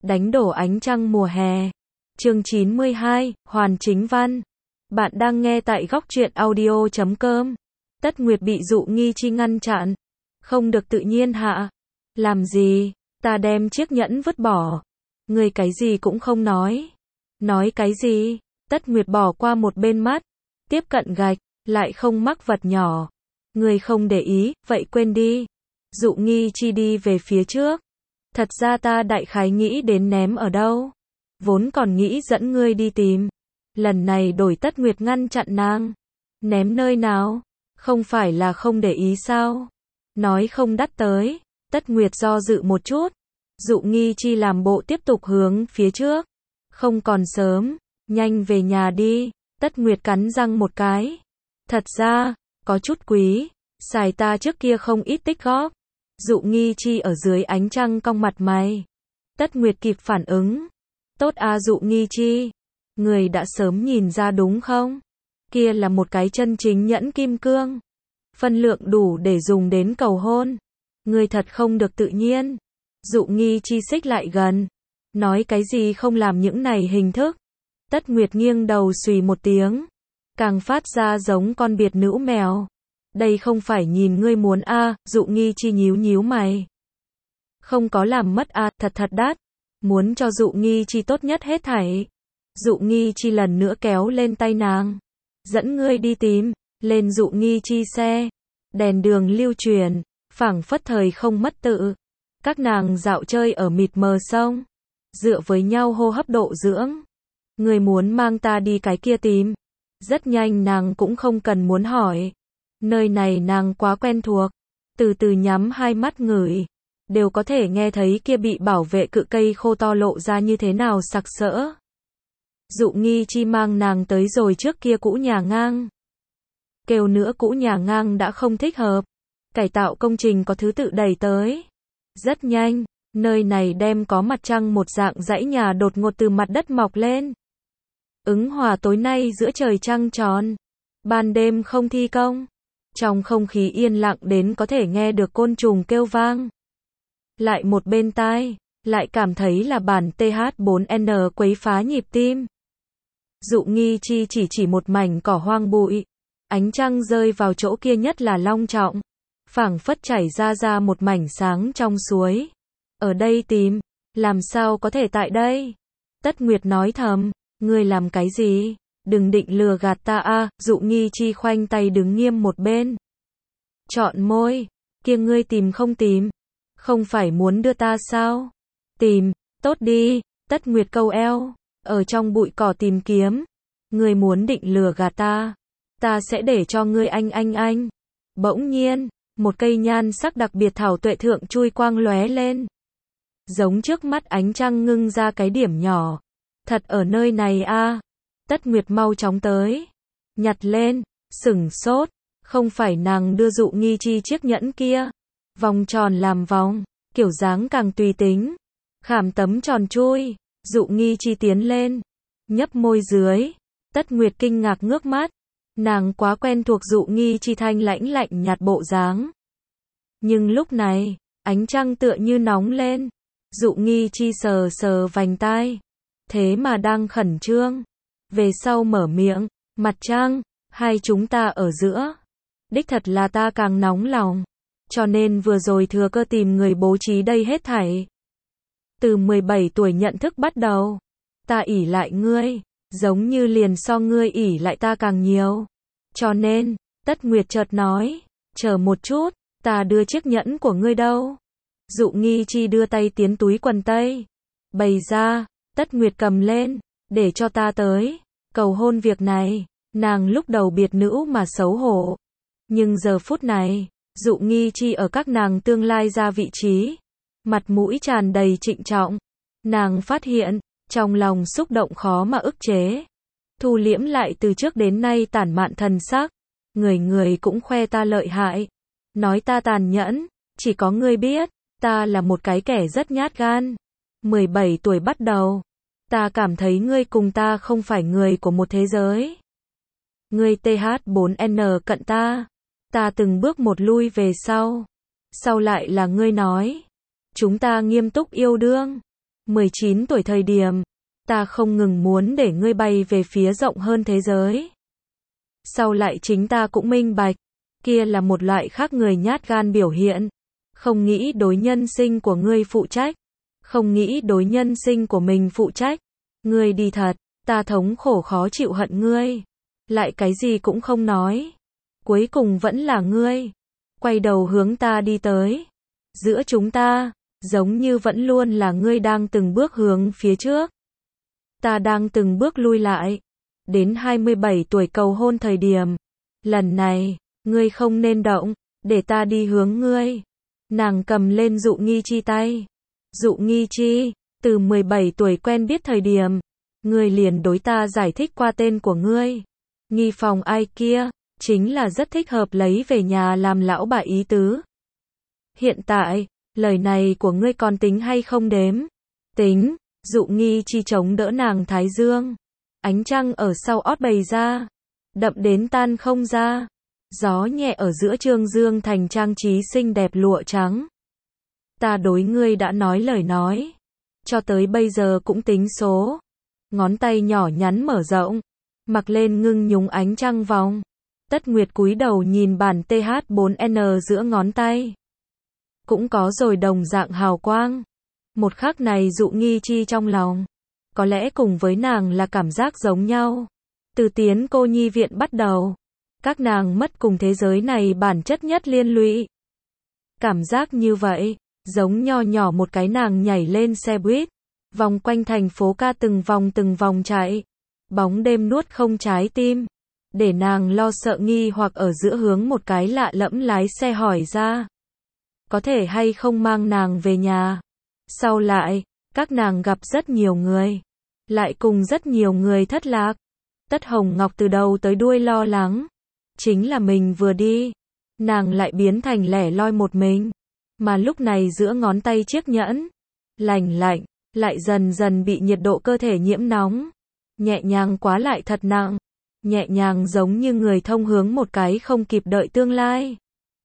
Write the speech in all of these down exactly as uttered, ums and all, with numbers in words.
Đánh đổ ánh trăng mùa hè. Chương chín mươi hai, Hoàn Chính Văn. Bạn đang nghe tại góc truyện audio chấm com. Tất Nguyệt bị Dụ Nghi Chi ngăn chặn. Không được tự nhiên hạ. Làm gì? Ta đem chiếc nhẫn vứt bỏ. Người cái gì cũng không nói. Nói cái gì? Tất Nguyệt bỏ qua một bên mắt. Tiếp cận gạch, lại không mắc vật nhỏ. Người không để ý, vậy quên đi. Dụ Nghi Chi đi về phía trước. Thật ra ta đại khái nghĩ đến ném ở đâu. Vốn còn nghĩ dẫn ngươi đi tìm. Lần này đổi Tất Nguyệt ngăn chặn nàng. Ném nơi nào? Không phải là không để ý sao? Nói không đắt tới. Tất Nguyệt do dự một chút. Dụ Nghi Chi làm bộ tiếp tục hướng phía trước. Không còn sớm. Nhanh về nhà đi. Tất Nguyệt cắn răng một cái. Thật ra, có chút quý. Xài ta trước kia không ít tích góp. Dụ Nghi Chi ở dưới ánh trăng cong mặt mày. Tất Nguyệt kịp phản ứng. Tốt à Dụ Nghi Chi. Người đã sớm nhìn ra đúng không? Kia là một cái chân chính nhẫn kim cương. Phân lượng đủ để dùng đến cầu hôn. Người thật không được tự nhiên. Dụ Nghi Chi xích lại gần. Nói cái gì không làm những này hình thức. Tất Nguyệt nghiêng đầu xùy một tiếng. Càng phát ra giống con biệt nữ mèo. Đây không phải nhìn ngươi muốn a, à, Dụ Nghi Chi nhíu nhíu mày. Không có làm mất a, à, thật thật đắt. Muốn cho Dụ Nghi Chi tốt nhất hết thảy. Dụ Nghi Chi lần nữa kéo lên tay nàng. Dẫn ngươi đi tìm, lên Dụ Nghi Chi xe. Đèn đường lưu truyền, phảng phất thời không mất tự. Các nàng dạo chơi ở mịt mờ sông. Dựa với nhau hô hấp độ dưỡng. Ngươi muốn mang ta đi cái kia tìm. Rất nhanh nàng cũng không cần muốn hỏi. Nơi này nàng quá quen thuộc. Từ từ nhắm hai mắt ngửi. Đều có thể nghe thấy kia bị bảo vệ cự cây khô to lộ ra như thế nào sặc sỡ. Dụ Nghi Chi mang nàng tới rồi trước kia cũ nhà ngang. Kêu nữa cũ nhà ngang đã không thích hợp. Cải tạo công trình có thứ tự đẩy tới. Rất nhanh, nơi này đem có mặt trăng một dạng dãy nhà đột ngột từ mặt đất mọc lên. Ứng hòa tối nay giữa trời trăng tròn. Ban đêm không thi công. Trong không khí yên lặng đến có thể nghe được côn trùng kêu vang. Lại một bên tai, lại cảm thấy là bản T H bốn N quấy phá nhịp tim. Dụ Nghi Chi chỉ chỉ một mảnh cỏ hoang bụi. Ánh trăng rơi vào chỗ kia nhất là long trọng. Phảng phất chảy ra ra một mảnh sáng trong suối. Ở đây tìm, làm sao có thể tại đây? Tất Nguyệt nói thầm, ngươi làm cái gì? Đừng định lừa gạt ta a, à, Dụ Nghi Chi khoanh tay đứng nghiêm một bên. Chọn môi, kia ngươi tìm không tìm? Không phải muốn đưa ta sao? Tìm, tốt đi, Tất Nguyệt câu eo, ở trong bụi cỏ tìm kiếm. Ngươi muốn định lừa gạt ta, ta sẽ để cho ngươi anh anh anh. Bỗng nhiên, một cây nhan sắc đặc biệt thảo tuệ thượng chui quang lóe lên. Giống trước mắt ánh trăng ngưng ra cái điểm nhỏ. Thật ở nơi này a. À. Tất Nguyệt mau chóng tới. Nhặt lên, sửng sốt. Không phải nàng đưa Dụ Nghi Chi chiếc nhẫn kia. Vòng tròn làm vòng, kiểu dáng càng tùy tính. Khảm tấm tròn chui. Dụ Nghi Chi tiến lên. Nhấp môi dưới. Tất Nguyệt kinh ngạc ngước mắt. Nàng quá quen thuộc Dụ Nghi Chi thanh lãnh lạnh nhạt bộ dáng. Nhưng lúc này, ánh trăng tựa như nóng lên. Dụ Nghi Chi sờ sờ vành tai. Thế mà đang khẩn trương. Về sau mở miệng, mặt trăng, hai chúng ta ở giữa. Đích thật là ta càng nóng lòng. Cho nên vừa rồi thừa cơ tìm người bố trí đây hết thảy. Từ mười bảy tuổi nhận thức bắt đầu. Ta ỷ lại ngươi, giống như liền so ngươi ỷ lại ta càng nhiều. Cho nên, Tất Nguyệt chợt nói, chờ một chút, ta đưa chiếc nhẫn của ngươi đâu. Dụ Nghi Chi đưa tay tiến túi quần tây. Bày ra, Tất Nguyệt cầm lên, để cho ta tới. Cầu hôn việc này, nàng lúc đầu biệt nữ mà xấu hổ. Nhưng giờ phút này, Dụ Nghi Chi ở các nàng tương lai ra vị trí. Mặt mũi tràn đầy trịnh trọng. Nàng phát hiện, trong lòng xúc động khó mà ức chế. Thu liễm lại từ trước đến nay tản mạn thần sắc. Người người cũng khoe ta lợi hại. Nói ta tàn nhẫn, chỉ có ngươi biết, ta là một cái kẻ rất nhát gan. mười bảy tuổi bắt đầu. Ta cảm thấy ngươi cùng ta không phải người của một thế giới. Ngươi T H bốn N cận ta. Ta từng bước một lui về sau. Sau lại là ngươi nói. Chúng ta nghiêm túc yêu đương. mười chín tuổi thời điểm, ta không ngừng muốn để ngươi bay về phía rộng hơn thế giới. Sau lại chính ta cũng minh bạch, kia là một loại khác người nhát gan biểu hiện, không nghĩ đối nhân sinh của ngươi phụ trách, không nghĩ đối nhân sinh của mình phụ trách. Ngươi đi thật, ta thống khổ khó chịu hận ngươi, lại cái gì cũng không nói. Cuối cùng vẫn là ngươi, quay đầu hướng ta đi tới. Giữa chúng ta, giống như vẫn luôn là ngươi đang từng bước hướng phía trước. Ta đang từng bước lui lại. Đến hai mươi bảy tuổi cầu hôn thời điểm. Lần này, ngươi không nên động, để ta đi hướng ngươi. Nàng cầm lên Dụ Nghi Chi tay. Dụ Nghi Chi, từ mười bảy tuổi quen biết thời điểm, ngươi liền đối ta giải thích qua tên của ngươi. Nghi phòng ai kia, chính là rất thích hợp lấy về nhà làm lão bà ý tứ. Hiện tại, lời này của ngươi còn tính hay không đếm? Tính. Dụ Nghi Chi chống đỡ nàng thái dương. Ánh trăng ở sau ót bày ra, đậm đến tan không ra. Gió nhẹ ở giữa trương dương thành trang trí xinh đẹp lụa trắng. Ta đối ngươi đã nói lời nói, cho tới bây giờ cũng tính số. Ngón tay nhỏ nhắn mở rộng, mặc lên ngưng nhúng ánh trăng vòng. Tất Nguyệt cúi đầu nhìn bản T H bốn N giữa ngón tay. Cũng có rồi đồng dạng hào quang. Một khắc này Dụ Nghi Chi trong lòng, có lẽ cùng với nàng là cảm giác giống nhau. Từ tiến cô nhi viện bắt đầu, các nàng mất cùng thế giới này bản chất nhất liên lụy. Cảm giác như vậy, giống nho nhỏ một cái nàng nhảy lên xe buýt, vòng quanh thành phố ca từng vòng từng vòng chạy. Bóng đêm nuốt không trái tim, để nàng lo sợ nghi hoặc ở giữa hướng một cái lạ lẫm lái xe hỏi ra. Có thể hay không mang nàng về nhà. Sau lại, các nàng gặp rất nhiều người, lại cùng rất nhiều người thất lạc. Tất Hồng Ngọc từ đầu tới đuôi lo lắng, chính là mình vừa đi, nàng lại biến thành lẻ loi một mình. Mà lúc này giữa ngón tay chiếc nhẫn, lành lạnh, lại dần dần bị nhiệt độ cơ thể nhiễm nóng. Nhẹ nhàng quá lại thật nặng, nhẹ nhàng giống như người thông hướng một cái không kịp đợi tương lai.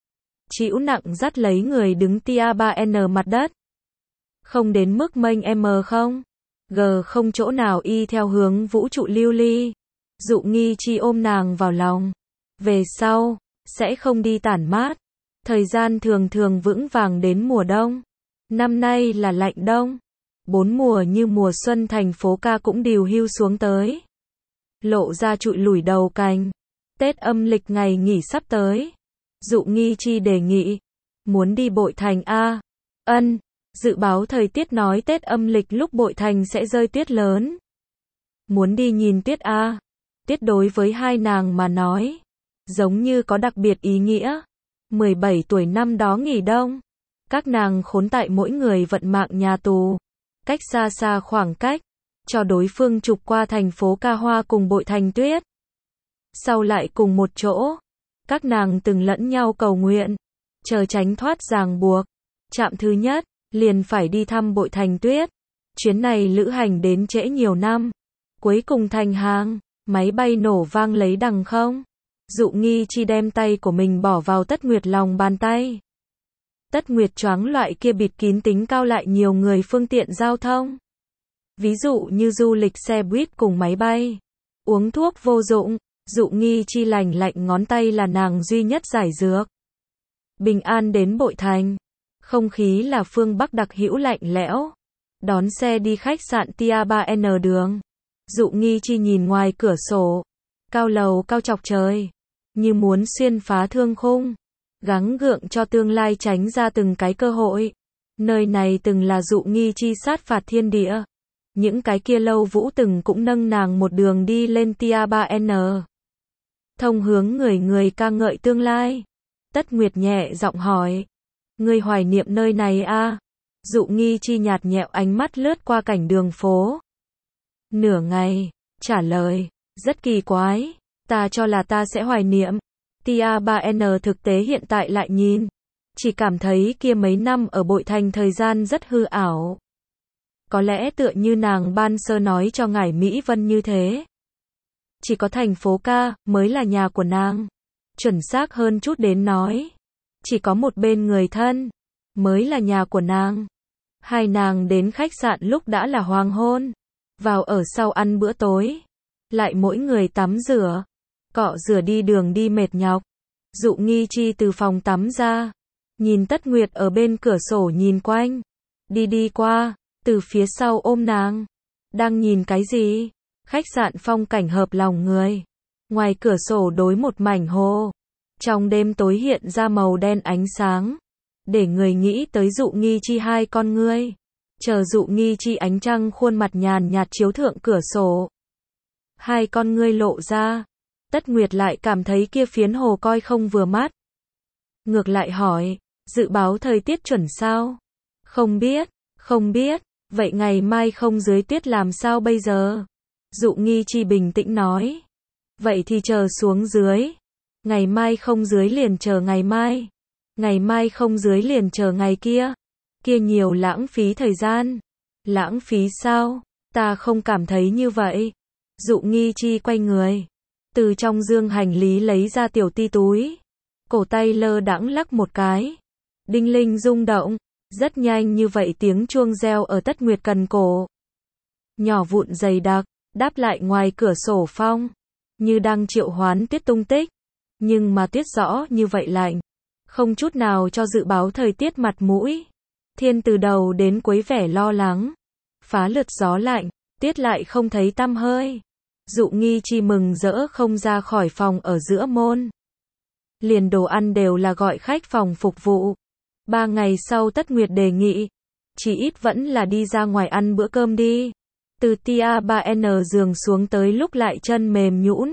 Chịu nặng dắt lấy người đứng tia ba N mặt đất. Không đến mức mênh M không? G không chỗ nào y theo hướng vũ trụ lưu ly. Dụ Nghi Chi ôm nàng vào lòng. Về sau, sẽ không đi tản mát. Thời gian thường thường vững vàng đến mùa đông. Năm nay là lạnh đông. Bốn mùa như mùa xuân thành phố ca cũng điều hưu xuống tới. Lộ ra trụi lủi đầu cành. Tết âm lịch ngày nghỉ sắp tới. Dụ Nghi Chi đề nghị. Muốn đi Bội Thành a? Ân. Dự báo thời tiết nói Tết âm lịch lúc Bội Thành sẽ rơi tuyết lớn. Muốn đi nhìn tuyết a? Tuyết đối với hai nàng mà nói, giống như có đặc biệt ý nghĩa. mười bảy tuổi năm đó nghỉ đông. Các nàng khốn tại mỗi người vận mạng nhà tù. Cách xa xa khoảng cách, cho đối phương chụp qua thành phố ca hoa cùng Bội Thành tuyết. Sau lại cùng một chỗ, các nàng từng lẫn nhau cầu nguyện, chờ tránh thoát ràng buộc. Trạm thứ nhất, liền phải đi thăm Bội Thành tuyết. Chuyến này lữ hành đến trễ nhiều năm. Cuối cùng thành hàng, máy bay nổ vang lấy đằng không. Dụ Nghi Chi đem tay của mình bỏ vào Tất Nguyệt lòng bàn tay. Tất Nguyệt choáng loại kia bịt kín tính cao lại nhiều người phương tiện giao thông. Ví dụ như du lịch xe buýt cùng máy bay. Uống thuốc vô dụng, Dụ Nghi Chi lành lạnh ngón tay là nàng duy nhất giải dược. Bình an đến Bội Thành. Không khí là phương Bắc đặc hữu lạnh lẽo. Đón xe đi khách sạn tia ba N đường. Dụ Nghi Chi nhìn ngoài cửa sổ. Cao lầu cao chọc trời. Như muốn xuyên phá thương khung. Gắng gượng cho tương lai tránh ra từng cái cơ hội. Nơi này từng là Dụ Nghi Chi sát phạt thiên địa. Những cái kia lâu vũ từng cũng nâng nàng một đường đi lên tia ba N. Thông hướng người người ca ngợi tương lai. Tất Nguyệt nhẹ giọng hỏi. Ngươi hoài niệm nơi này a? Dụ Nghi Chi nhạt nhẽo ánh mắt lướt qua cảnh đường phố. Nửa ngày, trả lời, rất kỳ quái, ta cho là ta sẽ hoài niệm. Tia ba N thực tế hiện tại lại nhìn, chỉ cảm thấy kia mấy năm ở Bội Thành thời gian rất hư ảo. Có lẽ tựa như nàng ban sơ nói cho ngải Mỹ Vân như thế. Chỉ có thành phố ca mới là nhà của nàng. Chuẩn xác hơn chút đến nói, chỉ có một bên người thân mới là nhà của nàng. Hai nàng đến khách sạn lúc đã là hoàng hôn. Vào ở sau ăn bữa tối. Lại mỗi người tắm rửa. Cọ rửa đi đường đi mệt nhọc. Dụ Nghi Chi từ phòng tắm ra. Nhìn Tất Nguyệt ở bên cửa sổ nhìn quanh. Đi đi qua. Từ phía sau ôm nàng. Đang nhìn cái gì? Khách sạn phong cảnh hợp lòng người. Ngoài cửa sổ đối một mảnh hồ. Trong đêm tối hiện ra màu đen ánh sáng. Để người nghĩ tới Dụ Nghi Chi hai con ngươi. Chờ Dụ Nghi Chi ánh trăng khuôn mặt nhàn nhạt chiếu thượng cửa sổ. Hai con ngươi lộ ra. Tất Nguyệt lại cảm thấy kia phiến hồ coi không vừa mắt. Ngược lại hỏi, dự báo thời tiết chuẩn sao? Không biết, không biết, vậy ngày mai không dưới tuyết làm sao bây giờ? Dụ Nghi Chi bình tĩnh nói. Vậy thì chờ xuống dưới. Ngày mai không dưới liền chờ ngày mai. Ngày mai không dưới liền chờ ngày kia. Kia nhiều lãng phí thời gian. Lãng phí sao? Ta không cảm thấy như vậy. Dụ Nghi Chi quay người. Từ trong dương hành lý lấy ra tiểu ti túi. Cổ tay lơ đãng lắc một cái. Đinh linh rung động. Rất nhanh như vậy tiếng chuông reo ở Tất Nguyệt cần cổ. Nhỏ vụn dày đặc, đáp lại ngoài cửa sổ phong. Như đang triệu hoán tuyết tung tích. Nhưng mà tuyết rõ như vậy lạnh. Không chút nào cho dự báo thời tiết mặt mũi. Thiên từ đầu đến cuối vẻ lo lắng. Phá lượt gió lạnh, tuyết lại không thấy tăm hơi. Dụ Nghi Chi mừng rỡ không ra khỏi phòng ở giữa môn. Liền đồ ăn đều là gọi khách phòng phục vụ. Ba ngày sau Tất Nguyệt đề nghị. Chỉ ít vẫn là đi ra ngoài ăn bữa cơm đi. Từ Tia ba N giường xuống tới lúc lại chân mềm nhũn.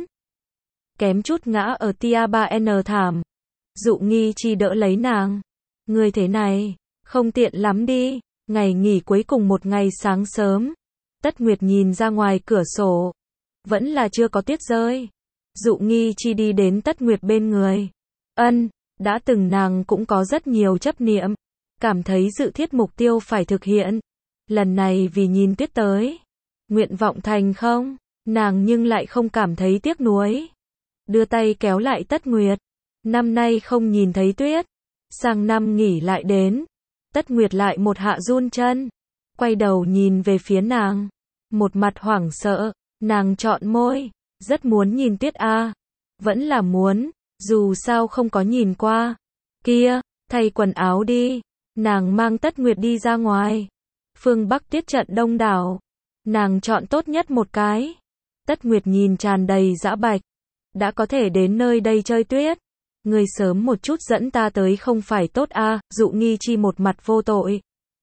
Kém chút ngã ở Tia ba N thảm. Dụ Nghi Chi đỡ lấy nàng. Người thế này, không tiện lắm đi. Ngày nghỉ cuối cùng một ngày sáng sớm. Tất Nguyệt nhìn ra ngoài cửa sổ. Vẫn là chưa có tuyết rơi. Dụ Nghi Chi đi đến Tất Nguyệt bên người. Ân, đã từng nàng cũng có rất nhiều chấp niệm. Cảm thấy dự thiết mục tiêu phải thực hiện. Lần này vì nhìn tuyết tới. Nguyện vọng thành không? Nàng nhưng lại không cảm thấy tiếc nuối. Đưa tay kéo lại Tất Nguyệt. Năm nay không nhìn thấy tuyết. Sang năm nghỉ lại đến. Tất Nguyệt lại một hạ run chân. Quay đầu nhìn về phía nàng. Một mặt hoảng sợ. Nàng chọn môi. Rất muốn nhìn tuyết a. Vẫn là muốn. Dù sao không có nhìn qua. Kia, thay quần áo đi. Nàng mang Tất Nguyệt đi ra ngoài. Phương Bắc tuyết trận đông đảo. Nàng chọn tốt nhất một cái. Tất Nguyệt nhìn tràn đầy dã bạch. Đã có thể đến nơi đây chơi tuyết. Người sớm một chút dẫn ta tới không phải tốt a. À, Dụ Nghi Chi một mặt vô tội.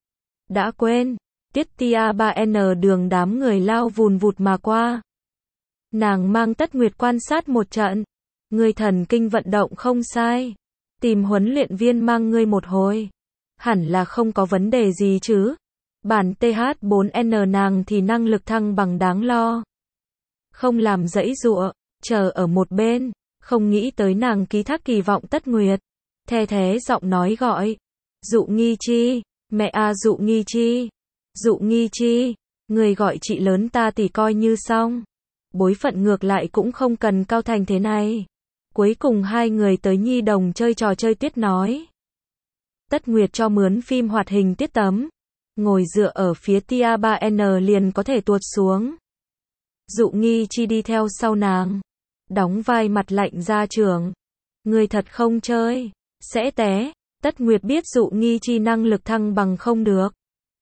Đã quên. Tiết Tia ba N đường đám người lao vùn vụt mà qua. Nàng mang Tất Nguyệt quan sát một trận. Người thần kinh vận động không sai. Tìm huấn luyện viên mang ngươi một hồi. Hẳn là không có vấn đề gì chứ. Bản T H bốn N nàng thì năng lực thăng bằng đáng lo. Không làm dãy dụa, chờ ở một bên. Không nghĩ tới nàng ký thác kỳ vọng Tất Nguyệt. The thế giọng nói gọi. Dụ Nghi Chi, mẹ a à, Dụ Nghi Chi. Dụ Nghi Chi, người gọi chị lớn ta thì coi như xong. Bối phận ngược lại cũng không cần cao thành thế này. Cuối cùng hai người tới nhi đồng chơi trò chơi tuyết nói. Tất Nguyệt cho mướn phim hoạt hình tiết tấm. Ngồi dựa ở phía Tia ba N liền có thể tuột xuống. Dụ Nghi Chi đi theo sau nàng. Đóng vai mặt lạnh gia trưởng. Người thật không chơi. Sẽ té. Tất Nguyệt biết Dụ Nghi Chi năng lực thăng bằng không được.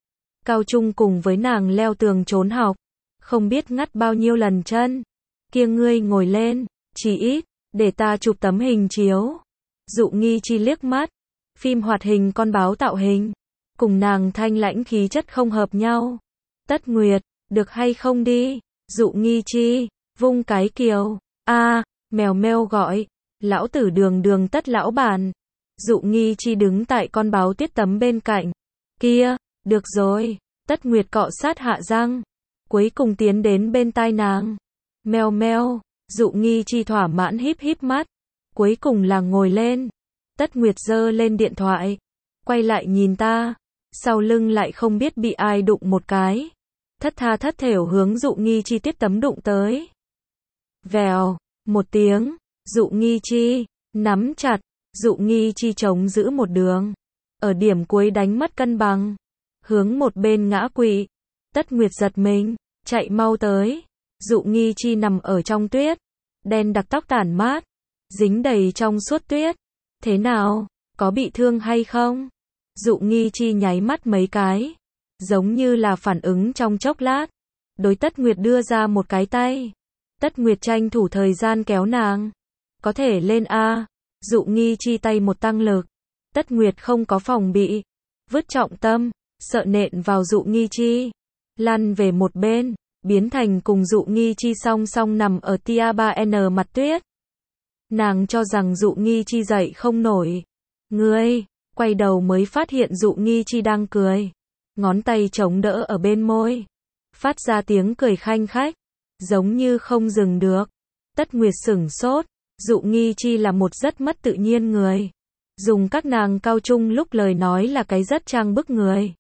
Cao trung cùng với nàng leo tường trốn học. Không biết ngắt bao nhiêu lần chân. Kia ngươi ngồi lên. Chỉ ít. Để ta chụp tấm hình chiếu. Dụ Nghi Chi liếc mắt. Phim hoạt hình con báo tạo hình. Cùng nàng thanh lãnh khí chất không hợp nhau. Tất Nguyệt, được hay không đi? Dụ Nghi Chi, vung cái kiều. A, à, mèo meo gọi. Lão tử đường đường Tất lão bản. Dụ Nghi Chi đứng tại con báo tuyết tấm bên cạnh. Kia, được rồi. Tất Nguyệt cọ sát hạ răng. Cuối cùng tiến đến bên tai nàng. Meo meo. Dụ Nghi Chi thỏa mãn híp híp mắt. Cuối cùng là ngồi lên. Tất Nguyệt giơ lên điện thoại. Quay lại nhìn ta. Sau lưng lại không biết bị ai đụng một cái. Thất tha thất thểu hướng Dụ Nghi Chi tiếp tấm đụng tới. Vèo. Một tiếng. Dụ Nghi Chi. Nắm chặt. Dụ Nghi Chi chống giữ một đường. Ở điểm cuối đánh mất cân bằng. hướng một bên ngã quỵ. Tất Nguyệt giật mình, chạy mau tới. Dụ Nghi Chi nằm ở trong tuyết, đen đặc tóc tản mát, dính đầy trong suốt tuyết. Thế nào, có bị thương hay không? Dụ Nghi Chi nháy mắt mấy cái, giống như là phản ứng trong chốc lát. Đối Tất Nguyệt đưa ra một cái tay. Tất Nguyệt tranh thủ thời gian kéo nàng. Có thể lên a. Dụ Nghi Chi tay một tăng lực. Tất Nguyệt không có phòng bị, vứt trọng tâm, sợ nện vào Dụ Nghi Chi, lăn về một bên, biến thành cùng Dụ Nghi Chi song song nằm ở tia ba N mặt tuyết. Nàng cho rằng Dụ Nghi Chi dậy không nổi. Ngươi, quay đầu mới phát hiện Dụ Nghi Chi đang cười, ngón tay chống đỡ ở bên môi, phát ra tiếng cười khanh khách, giống như không dừng được. Tất Nguyệt sửng sốt, Dụ Nghi Chi là một rất mất tự nhiên người. Dùng các nàng cao trung lúc lời nói là cái rất trang bức người.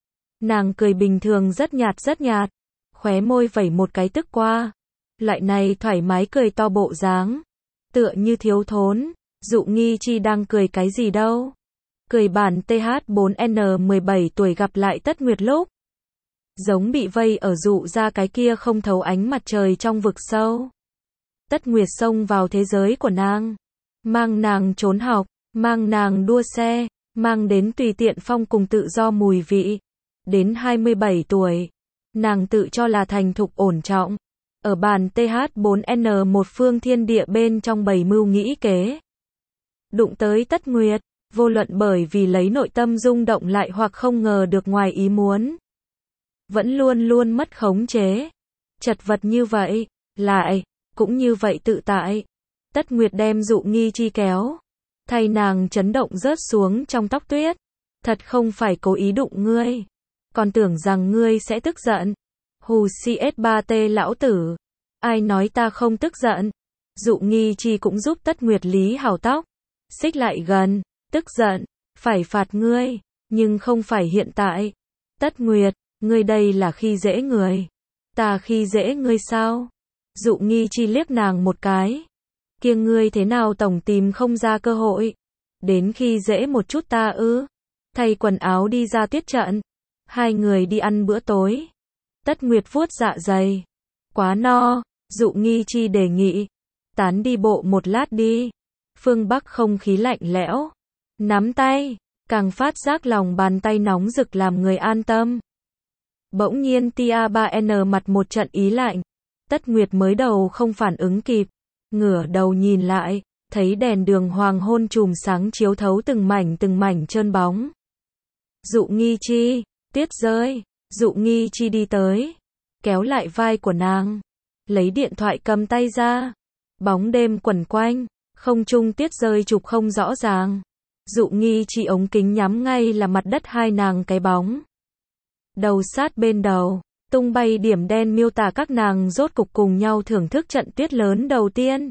Nàng cười bình thường rất nhạt rất nhạt, khóe môi vẩy một cái tức qua. Loại này thoải mái cười to bộ dáng, tựa như thiếu thốn. Dụ Nghi Chi đang cười cái gì đâu? Cười bản T H bốn N mười bảy tuổi gặp lại Tất Nguyệt lúc giống bị vây ở dụ ra cái kia không thấu ánh mặt trời trong vực sâu. Tất Nguyệt xông vào thế giới của nàng, mang nàng trốn học, mang nàng đua xe, mang đến tùy tiện phong cùng tự do mùi vị. Đến hai mươi bảy tuổi, nàng tự cho là thành thục ổn trọng, ở bàn T H bốn N một phương thiên địa bên trong bầy mưu nghĩ kế. Đụng tới Tất Nguyệt, vô luận bởi vì lấy nội tâm rung động lại hoặc không ngờ được ngoài ý muốn, vẫn luôn luôn mất khống chế. Chật vật như vậy, lại, cũng như vậy tự tại. Tất Nguyệt đem Dụ Nghi Chi kéo, thay nàng chấn động rớt xuống trong tóc tuyết. Thật không phải cố ý đụng ngươi, còn tưởng rằng ngươi sẽ tức giận. Hù C S ba T lão tử, ai nói ta không tức giận. Dụ Nghi Chi cũng giúp Tất Nguyệt lý hảo tóc, xích lại gần, tức giận, phải phạt ngươi, nhưng không phải hiện tại. Tất Nguyệt, ngươi đây là khi dễ người. Ta khi dễ ngươi sao? Dụ Nghi Chi liếc nàng một cái. Kia ngươi thế nào tổng tìm không ra cơ hội? Đến khi dễ một chút ta ư? Thay quần áo đi ra tuyết trận. Hai người đi ăn bữa tối. Tất Nguyệt vuốt dạ dày. Quá no. Dụ Nghi Chi đề nghị. Tán đi bộ một lát đi. Phương Bắc không khí lạnh lẽo. Nắm tay, càng phát giác lòng bàn tay nóng rực làm người an tâm. Bỗng nhiên tia ba N mặt một trận ý lạnh. Tất Nguyệt mới đầu không phản ứng kịp, ngửa đầu nhìn lại, thấy đèn đường hoàng hôn chùm sáng chiếu thấu từng mảnh từng mảnh trơn bóng. Dụ Nghi Chi, tuyết rơi. Dụ Nghi Chi đi tới, kéo lại vai của nàng, lấy điện thoại cầm tay ra. Bóng đêm quẩn quanh, không trung tuyết rơi chụp không rõ ràng. Dụ Nghi Chi ống kính nhắm ngay là mặt đất hai nàng cái bóng. Đầu sát bên đầu, tung bay điểm đen miêu tả các nàng rốt cục cùng nhau thưởng thức trận tuyết lớn đầu tiên.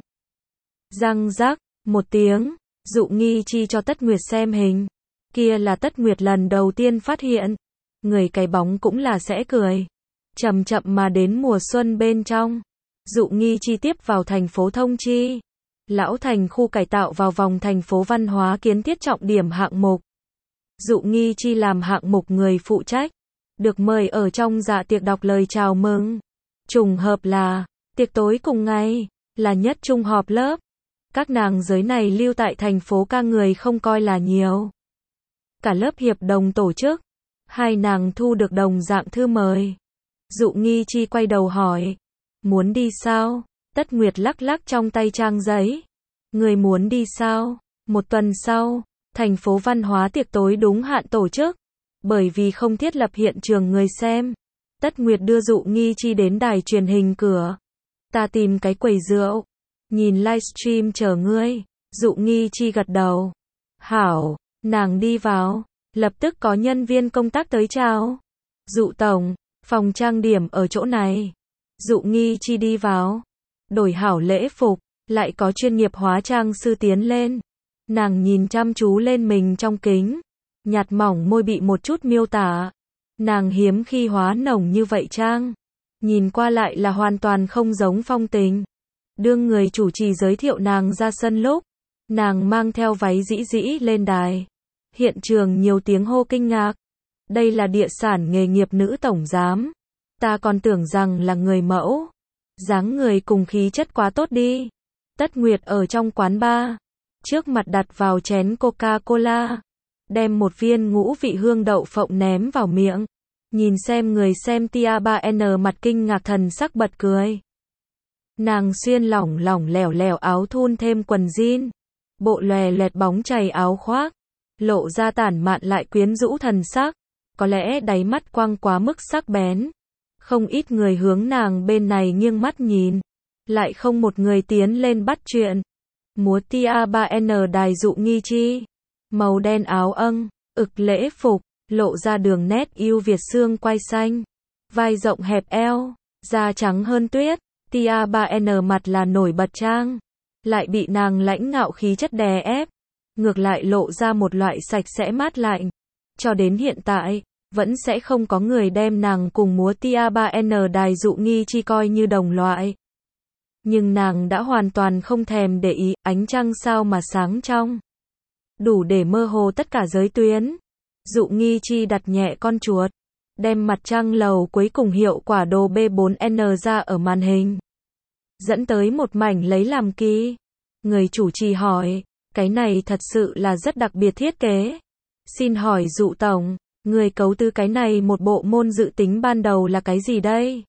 Răng rắc, một tiếng, Dụ Nghi Chi cho Tất Nguyệt xem hình. Kia là Tất Nguyệt lần đầu tiên phát hiện, người cái bóng cũng là sẽ cười. Chậm chậm mà đến mùa xuân bên trong, Dụ Nghi Chi tiếp vào thành phố Thông Chi. Lão thành khu cải tạo vào vòng thành phố văn hóa kiến thiết trọng điểm hạng mục. Dụ Nghi Chi làm hạng mục người phụ trách, được mời ở trong dạ tiệc đọc lời chào mừng. Trùng hợp là, tiệc tối cùng ngày, là nhất trung họp lớp. Các nàng giới này lưu tại thành phố ca người không coi là nhiều. Cả lớp hiệp đồng tổ chức, hai nàng thu được đồng dạng thư mời. Dụ Nghi Chi quay đầu hỏi, muốn đi sao? Tất Nguyệt lắc lắc trong tay trang giấy. Người muốn đi sao? Một tuần sau, thành phố văn hóa tiệc tối đúng hạn tổ chức. Bởi vì không thiết lập hiện trường người xem, Tất Nguyệt đưa Dụ Nghi Chi đến đài truyền hình cửa. Ta tìm cái quầy rượu, nhìn livestream chờ ngươi. Dụ Nghi Chi gật đầu. Hảo, nàng đi vào, lập tức có nhân viên công tác tới chào. Dụ tổng, phòng trang điểm ở chỗ này. Dụ Nghi Chi đi vào, đổi hảo lễ phục, lại có chuyên nghiệp hóa trang sư tiến lên. Nàng nhìn chăm chú lên mình trong kính, nhạt mỏng môi bị một chút miêu tả. Nàng hiếm khi hóa nồng như vậy trang, nhìn qua lại là hoàn toàn không giống phong tình. Đương người chủ trì giới thiệu nàng ra sân lúc, nàng mang theo váy dĩ dĩ lên đài. Hiện trường nhiều tiếng hô kinh ngạc. Đây là địa sản nghề nghiệp nữ tổng giám. Ta còn tưởng rằng là người mẫu. Dáng người cùng khí chất quá tốt đi. Tất Nguyệt ở trong quán bar. Trước mặt đặt vào chén Coca-Cola. Đem một viên ngũ vị hương đậu phộng ném vào miệng. Nhìn xem người xem Tia ba N mặt kinh ngạc thần sắc bật cười. Nàng xuyên lỏng lỏng lẻo lẻo áo thun thêm quần jean. Bộ lòe loẹt bóng chày áo khoác. Lộ ra tản mạn lại quyến rũ thần sắc. Có lẽ đáy mắt quang quá mức sắc bén. Không ít người hướng nàng bên này nghiêng mắt nhìn. Lại không một người tiến lên bắt chuyện. Múa Tia ba N đài dụ nghi chi. Màu đen áo âng, ực lễ phục, lộ ra đường nét yêu Việt xương quai xanh. Vai rộng hẹp eo, da trắng hơn tuyết. Tia ba N mặt là nổi bật trang. Lại bị nàng lãnh ngạo khí chất đè ép. Ngược lại lộ ra một loại sạch sẽ mát lạnh. Cho đến hiện tại, vẫn sẽ không có người đem nàng cùng múa Tia ba N đài dụ nghi chi coi như đồng loại. Nhưng nàng đã hoàn toàn không thèm để ý, ánh trăng sao mà sáng trong. Đủ để mơ hồ tất cả giới tuyến. Dụ nghi chi đặt nhẹ con chuột. Đem mặt trăng lầu cuối cùng hiệu quả đồ B bốn N ra ở màn hình. Dẫn tới một mảnh lấy làm kỳ. Người chủ trì hỏi, cái này thật sự là rất đặc biệt thiết kế. Xin hỏi dụ tổng, người cấu tư cái này một bộ môn dự tính ban đầu là cái gì đây?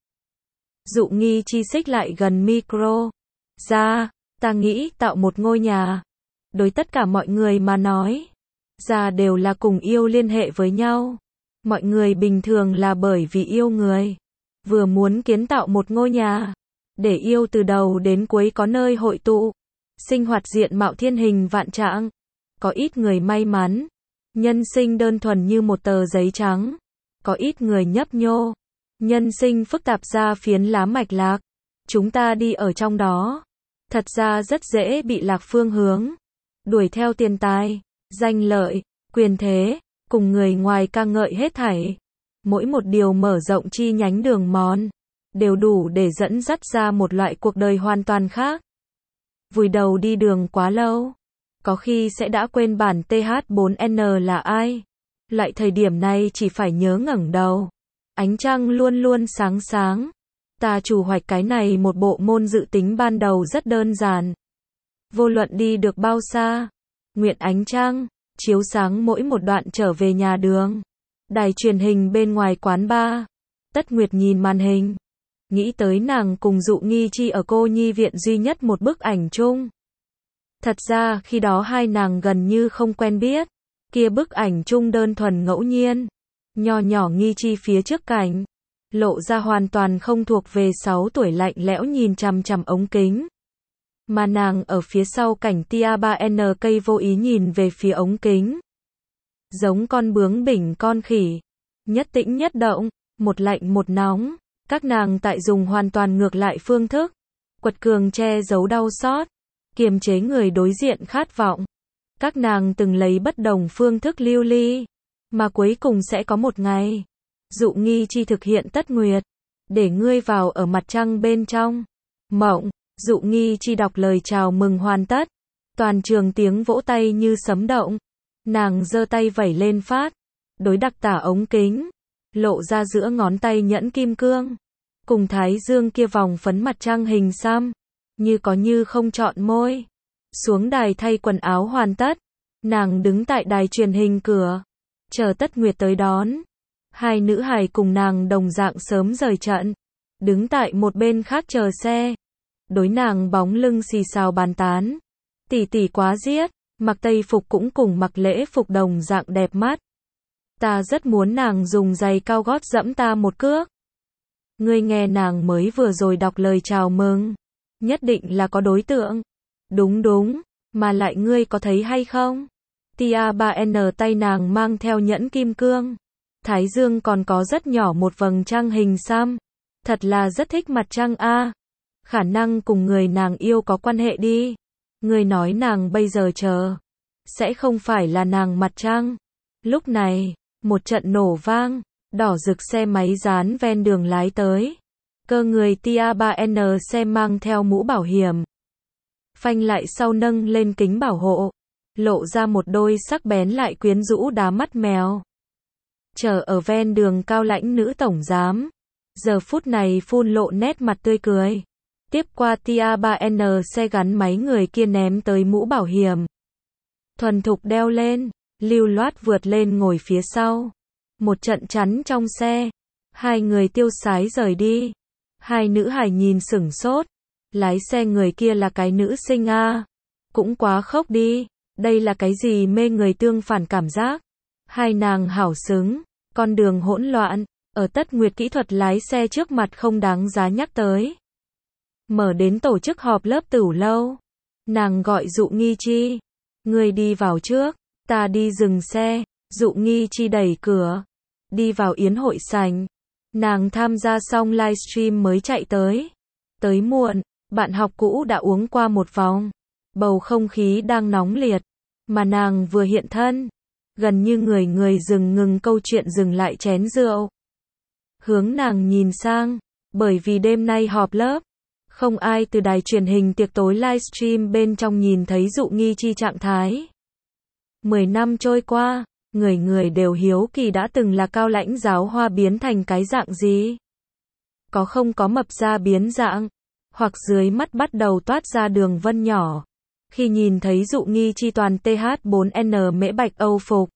Dụ nghi chi xích lại gần micro. Ra, ta nghĩ tạo một ngôi nhà. Đối tất cả mọi người mà nói. Ra đều là cùng yêu liên hệ với nhau. Mọi người bình thường là bởi vì yêu người. Vừa muốn kiến tạo một ngôi nhà. Để yêu từ đầu đến cuối có nơi hội tụ. Sinh hoạt diện mạo thiên hình vạn trạng. Có ít người may mắn. Nhân sinh đơn thuần như một tờ giấy trắng. Có ít người nhấp nhô. Nhân sinh phức tạp ra phiến lá mạch lạc. Chúng ta đi ở trong đó. Thật ra rất dễ bị lạc phương hướng. Đuổi theo tiền tài, danh lợi, quyền thế, cùng người ngoài ca ngợi hết thảy. Mỗi một điều mở rộng chi nhánh đường mòn. Đều đủ để dẫn dắt ra một loại cuộc đời hoàn toàn khác. Vùi đầu đi đường quá lâu. Có khi sẽ đã quên bản T H bốn N là ai. Lại thời điểm này chỉ phải nhớ ngẩng đầu. Ánh trăng luôn luôn sáng sáng. Ta chủ hoạch cái này một bộ môn dự tính ban đầu rất đơn giản. Vô luận đi được bao xa. Nguyện ánh trăng, chiếu sáng mỗi một đoạn trở về nhà đường. Đài truyền hình bên ngoài quán bar. Tất Nguyệt nhìn màn hình. Nghĩ tới nàng cùng dụ nghi chi ở cô nhi viện duy nhất một bức ảnh chung. Thật ra khi đó hai nàng gần như không quen biết. Kia bức ảnh chung đơn thuần ngẫu nhiên. Nho nhỏ nghi chi phía trước cảnh. Lộ ra hoàn toàn không thuộc về sáu tuổi lạnh lẽo nhìn chằm chằm ống kính. Mà nàng ở phía sau cảnh Tia ba N cây vô ý nhìn về phía ống kính. Giống con bướng bỉnh con khỉ. Nhất tĩnh nhất động, một lạnh một nóng. Các nàng tại dùng hoàn toàn ngược lại phương thức. Quật cường che giấu đau xót. Kiềm chế người đối diện khát vọng. Các nàng từng lấy bất đồng phương thức lưu ly. Mà cuối cùng sẽ có một ngày. Dụ nghi chi thực hiện Tất Nguyệt. Để ngươi vào ở mặt trăng bên trong. Mộng. Dụ nghi chi đọc lời chào mừng hoàn tất. Toàn trường tiếng vỗ tay như sấm động. Nàng giơ tay vẩy lên phát. Đối đặc tả ống kính. Lộ ra giữa ngón tay nhẫn kim cương. Cùng thái dương kia vòng phấn mặt trăng hình xăm. Như có như không chọn môi. Xuống đài thay quần áo hoàn tất. Nàng đứng tại đài truyền hình cửa. Chờ Tất Nguyệt tới đón. Hai nữ hài cùng nàng đồng dạng sớm rời trận. Đứng tại một bên khác chờ xe. Đối nàng bóng lưng xì xào bàn tán. Tỷ tỷ quá giết. Mặc tây phục cũng cùng mặc lễ phục đồng dạng đẹp mắt. Ta rất muốn nàng dùng giày cao gót dẫm ta một cước. Ngươi nghe nàng mới vừa rồi đọc lời chào mừng. Nhất định là có đối tượng. Đúng đúng. Mà lại ngươi có thấy hay không? Tia ba N tay nàng mang theo nhẫn kim cương. Thái dương còn có rất nhỏ một vầng trăng hình xăm. Thật là rất thích mặt trăng a. Khả năng cùng người nàng yêu có quan hệ đi. Ngươi nói nàng bây giờ chờ. Sẽ không phải là nàng mặt trăng. Lúc này, một trận nổ vang. Đỏ rực xe máy dán ven đường lái tới. Cơ người Tia ba N xe mang theo mũ bảo hiểm. Phanh lại sau nâng lên kính bảo hộ. Lộ ra một đôi sắc bén lại quyến rũ đá mắt mèo. Chờ ở ven đường cao lãnh nữ tổng giám. Giờ phút này phun lộ nét mặt tươi cười. Tiếp qua Tia ba N xe gắn máy người kia ném tới mũ bảo hiểm. Thuần thục đeo lên, lưu loát vượt lên ngồi phía sau. Một trận chắn trong xe. Hai người tiêu sái rời đi. Hai nữ hài nhìn sửng sốt. Lái xe người kia là cái nữ sinh a. Cũng quá khốc đi. Đây là cái gì mê người tương phản cảm giác. Hai nàng hảo xứng. Con đường hỗn loạn. Ở Tất Nguyệt kỹ thuật lái xe trước mặt không đáng giá nhắc tới. Mở đến tổ chức họp lớp Tửu Lâu. Nàng gọi Dụ Nghi Chi. Người đi vào trước. Ta đi dừng xe. Dụ Nghi Chi đẩy cửa. Đi vào yến hội sảnh. Nàng tham gia xong livestream mới chạy tới. Tới muộn. Bạn học cũ đã uống qua một vòng. Bầu không khí đang nóng liệt. Mà nàng vừa hiện thân. Gần như người người dừng ngừng câu chuyện dừng lại chén rượu. Hướng nàng nhìn sang. Bởi vì đêm nay họp lớp. Không ai từ đài truyền hình tiệc tối livestream bên trong nhìn thấy Dụ Nghi Chi trạng thái. Mười năm trôi qua. Người người đều hiếu kỳ đã từng là cao lãnh giáo hoa biến thành cái dạng gì. Có không có mập ra biến dạng. Hoặc dưới mắt bắt đầu toát ra đường vân nhỏ. Khi nhìn thấy Dụ Nghi Chi toàn T H bốn N mễ bạch Âu phục.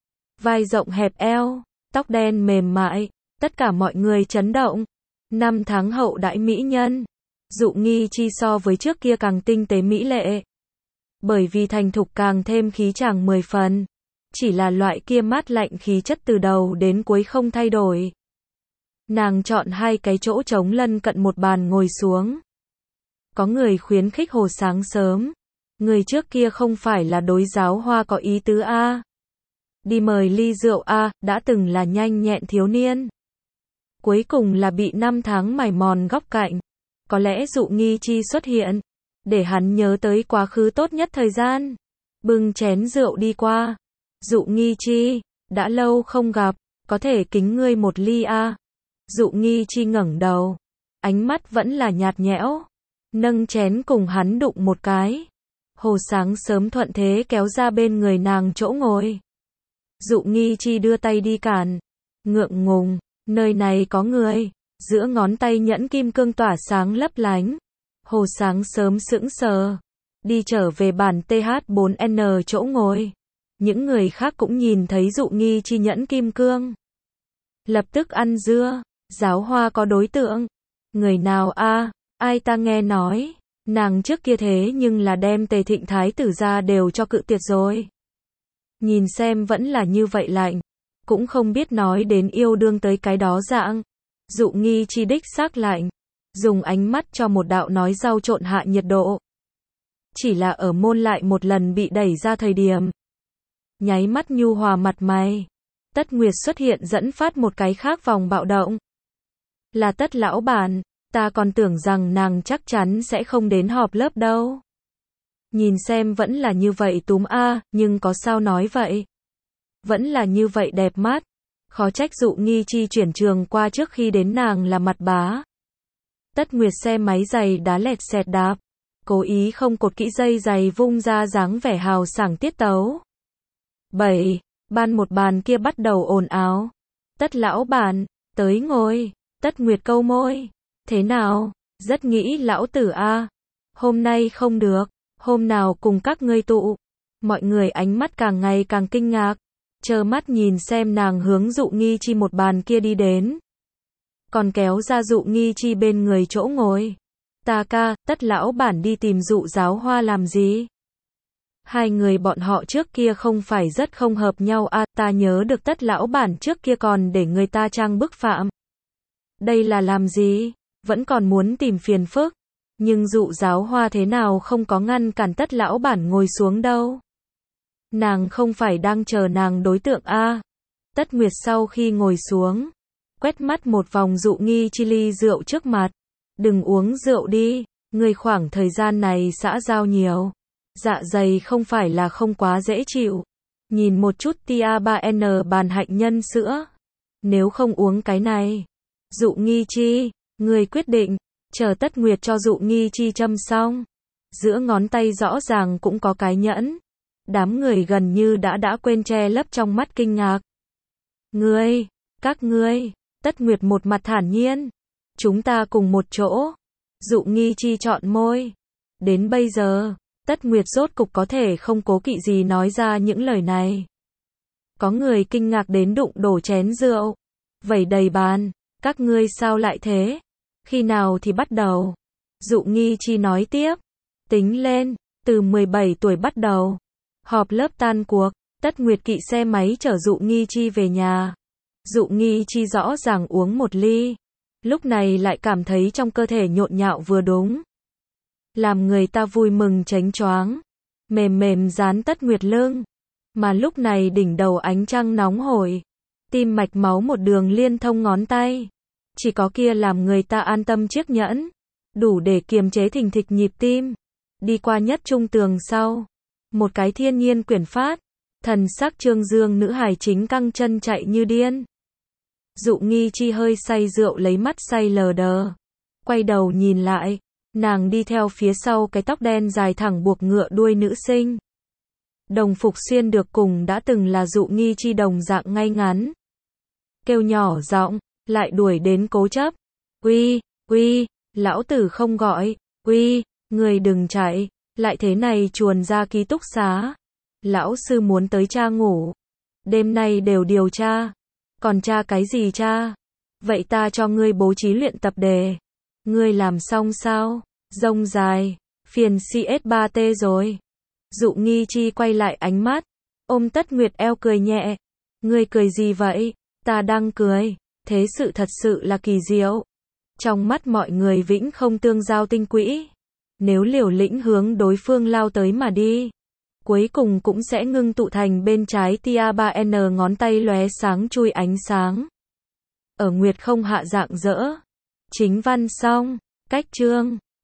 Vai rộng hẹp eo. Tóc đen mềm mại. Tất cả mọi người chấn động. Năm tháng hậu đại mỹ nhân. Dụ Nghi Chi so với trước kia càng tinh tế mỹ lệ. Bởi vì thành thục càng thêm khí chàng mười phần. Chỉ là loại kia mát lạnh khí chất từ đầu đến cuối không thay đổi. Nàng chọn hai cái chỗ trống lân cận một bàn ngồi xuống. Có người khuyến khích Hồ sáng sớm. Người trước kia không phải là đối giáo hoa có ý tứ a. Đi mời ly rượu a, đã từng là nhanh nhẹn thiếu niên. Cuối cùng là bị năm tháng mài mòn góc cạnh. Có lẽ Dụ Nghi Chi xuất hiện. Để hắn nhớ tới quá khứ tốt nhất thời gian. Bưng chén rượu đi qua. Dụ Nghi Chi, đã lâu không gặp, có thể kính ngươi một ly a. Dụ Nghi Chi ngẩng đầu. Ánh mắt vẫn là nhạt nhẽo. Nâng chén cùng hắn đụng một cái. Hồ sáng sớm thuận thế kéo ra bên người nàng chỗ ngồi. Dụ Nghi Chi đưa tay đi cản. Ngượng ngùng, nơi này có người. Giữa ngón tay nhẫn kim cương tỏa sáng lấp lánh. Hồ sáng sớm sững sờ. Đi trở về bàn T H bốn N chỗ ngồi. Những người khác cũng nhìn thấy Dụ Nghi Chi nhẫn kim cương. Lập tức ăn dưa. Giáo hoa có đối tượng. Người nào a? Ai ta nghe nói. Nàng trước kia thế nhưng là đem Tề Thịnh Thái tử ra đều cho cự tuyệt rồi. Nhìn xem vẫn là như vậy lạnh. Cũng không biết nói đến yêu đương tới cái đó dạng. Dụ Nghi Chi đích xác lạnh. Dùng ánh mắt cho một đạo nói rau trộn hạ nhiệt độ. Chỉ là ở môn lại một lần bị đẩy ra thời điểm. Nháy mắt nhu hòa mặt mày. Tất Nguyệt xuất hiện dẫn phát một cái khác vòng bạo động. Là Tất lão bản. Ta còn tưởng rằng nàng chắc chắn sẽ không đến họp lớp đâu. Nhìn xem vẫn là như vậy túm a, nhưng có sao nói vậy. Vẫn là như vậy đẹp mắt. Khó trách Dụ Nghi Chi chuyển trường qua trước khi đến nàng là mặt bá. Tất Nguyệt xe máy giày đá lẹt xẹt đạp. Cố ý không cột kỹ dây giày vung ra dáng vẻ hào sảng tiết tấu. bảy. Ban một bàn kia bắt đầu ồn ào. Tất lão bản, tới ngồi. Tất Nguyệt câu môi. Thế nào? Rất nghĩ lão tử a. Hôm nay không được. Hôm nào cùng các ngươi tụ. Mọi người ánh mắt càng ngày càng kinh ngạc. Chờ mắt nhìn xem nàng hướng Dụ Nghi Chi một bàn kia đi đến. Còn kéo ra Dụ Nghi Chi bên người chỗ ngồi. Ta ca, Tất lão bản đi tìm Dụ giáo hoa làm gì? Hai người bọn họ trước kia không phải rất không hợp nhau à, ta nhớ được Tất lão bản trước kia còn để người ta trang bức phạm. Đây là làm gì? Vẫn còn muốn tìm phiền phức. Nhưng Dụ giáo hoa thế nào không có ngăn cản Tất lão bản ngồi xuống đâu. Nàng không phải đang chờ nàng đối tượng a. À. Tất Nguyệt sau khi ngồi xuống, quét mắt một vòng Dụ Nghi Chi ly rượu trước mặt. Đừng uống rượu đi, người khoảng thời gian này xã giao nhiều. Dạ dày không phải là không quá dễ chịu. Nhìn một chút Tia ba N bàn hạnh nhân sữa. Nếu không uống cái này. Dụ Nghi Chi, người quyết định. Chờ Tất Nguyệt cho Dụ Nghi Chi châm xong. Giữa ngón tay rõ ràng cũng có cái nhẫn. Đám người gần như đã đã quên che lấp trong mắt kinh ngạc. Ngươi, các ngươi, Tất Nguyệt một mặt thản nhiên. Chúng ta cùng một chỗ. Dụ Nghi Chi chọn môi. Đến bây giờ, Tất Nguyệt rốt cục có thể không cố kỵ gì nói ra những lời này. Có người kinh ngạc đến đụng đổ chén rượu. Vẩy đầy bàn, các ngươi sao lại thế? Khi nào thì bắt đầu? Dụ Nghi Chi nói tiếp. Tính lên, từ mười bảy tuổi bắt đầu. Họp lớp tan cuộc, Tất Nguyệt kỵ xe máy chở Dụ Nghi Chi về nhà. Dụ Nghi Chi rõ ràng uống một ly. Lúc này lại cảm thấy trong cơ thể nhộn nhạo vừa đúng. Làm người ta vui mừng chánh choáng. Mềm mềm dán Tất Nguyệt lưng. Mà lúc này đỉnh đầu ánh trăng nóng hổi. Tim mạch máu một đường liên thông ngón tay. Chỉ có kia làm người ta an tâm chiếc nhẫn. Đủ để kiềm chế thình thịch nhịp tim. Đi qua nhất trung tường sau. Một cái thiên nhiên quyển phát. Thần sắc trương dương nữ hài chính căng chân chạy như điên. Dụ Nghi Chi hơi say rượu lấy mắt say lờ đờ. Quay đầu nhìn lại. Nàng đi theo phía sau cái tóc đen dài thẳng buộc ngựa đuôi nữ sinh. Đồng phục xuyên được cùng đã từng là Dụ Nghi Chi đồng dạng ngay ngắn. Kêu nhỏ giọng, lại đuổi đến cố chấp. Uy, uy, lão tử không gọi. Uy, người đừng chạy. Lại thế này chuồn ra ký túc xá. Lão sư muốn tới cha ngủ. Đêm nay đều điều tra. Còn tra cái gì cha? Vậy ta cho ngươi bố trí luyện tập đề. Ngươi làm xong sao? Rông dài. Phiền xê ét ba tê rồi. Dụ Nghi Chi quay lại ánh mắt. Ôm Tất Nguyệt eo cười nhẹ. Ngươi cười gì vậy? Ta đang cười. Thế sự thật sự là kỳ diệu. Trong mắt mọi người vĩnh không tương giao tinh quỹ. Nếu liều lĩnh hướng đối phương lao tới mà đi. Cuối cùng cũng sẽ ngưng tụ thành bên trái tia ba en ngón tay lóe sáng chui ánh sáng. Ở Nguyệt không hạ dạng dỡ. Chính văn xong. Cách chương.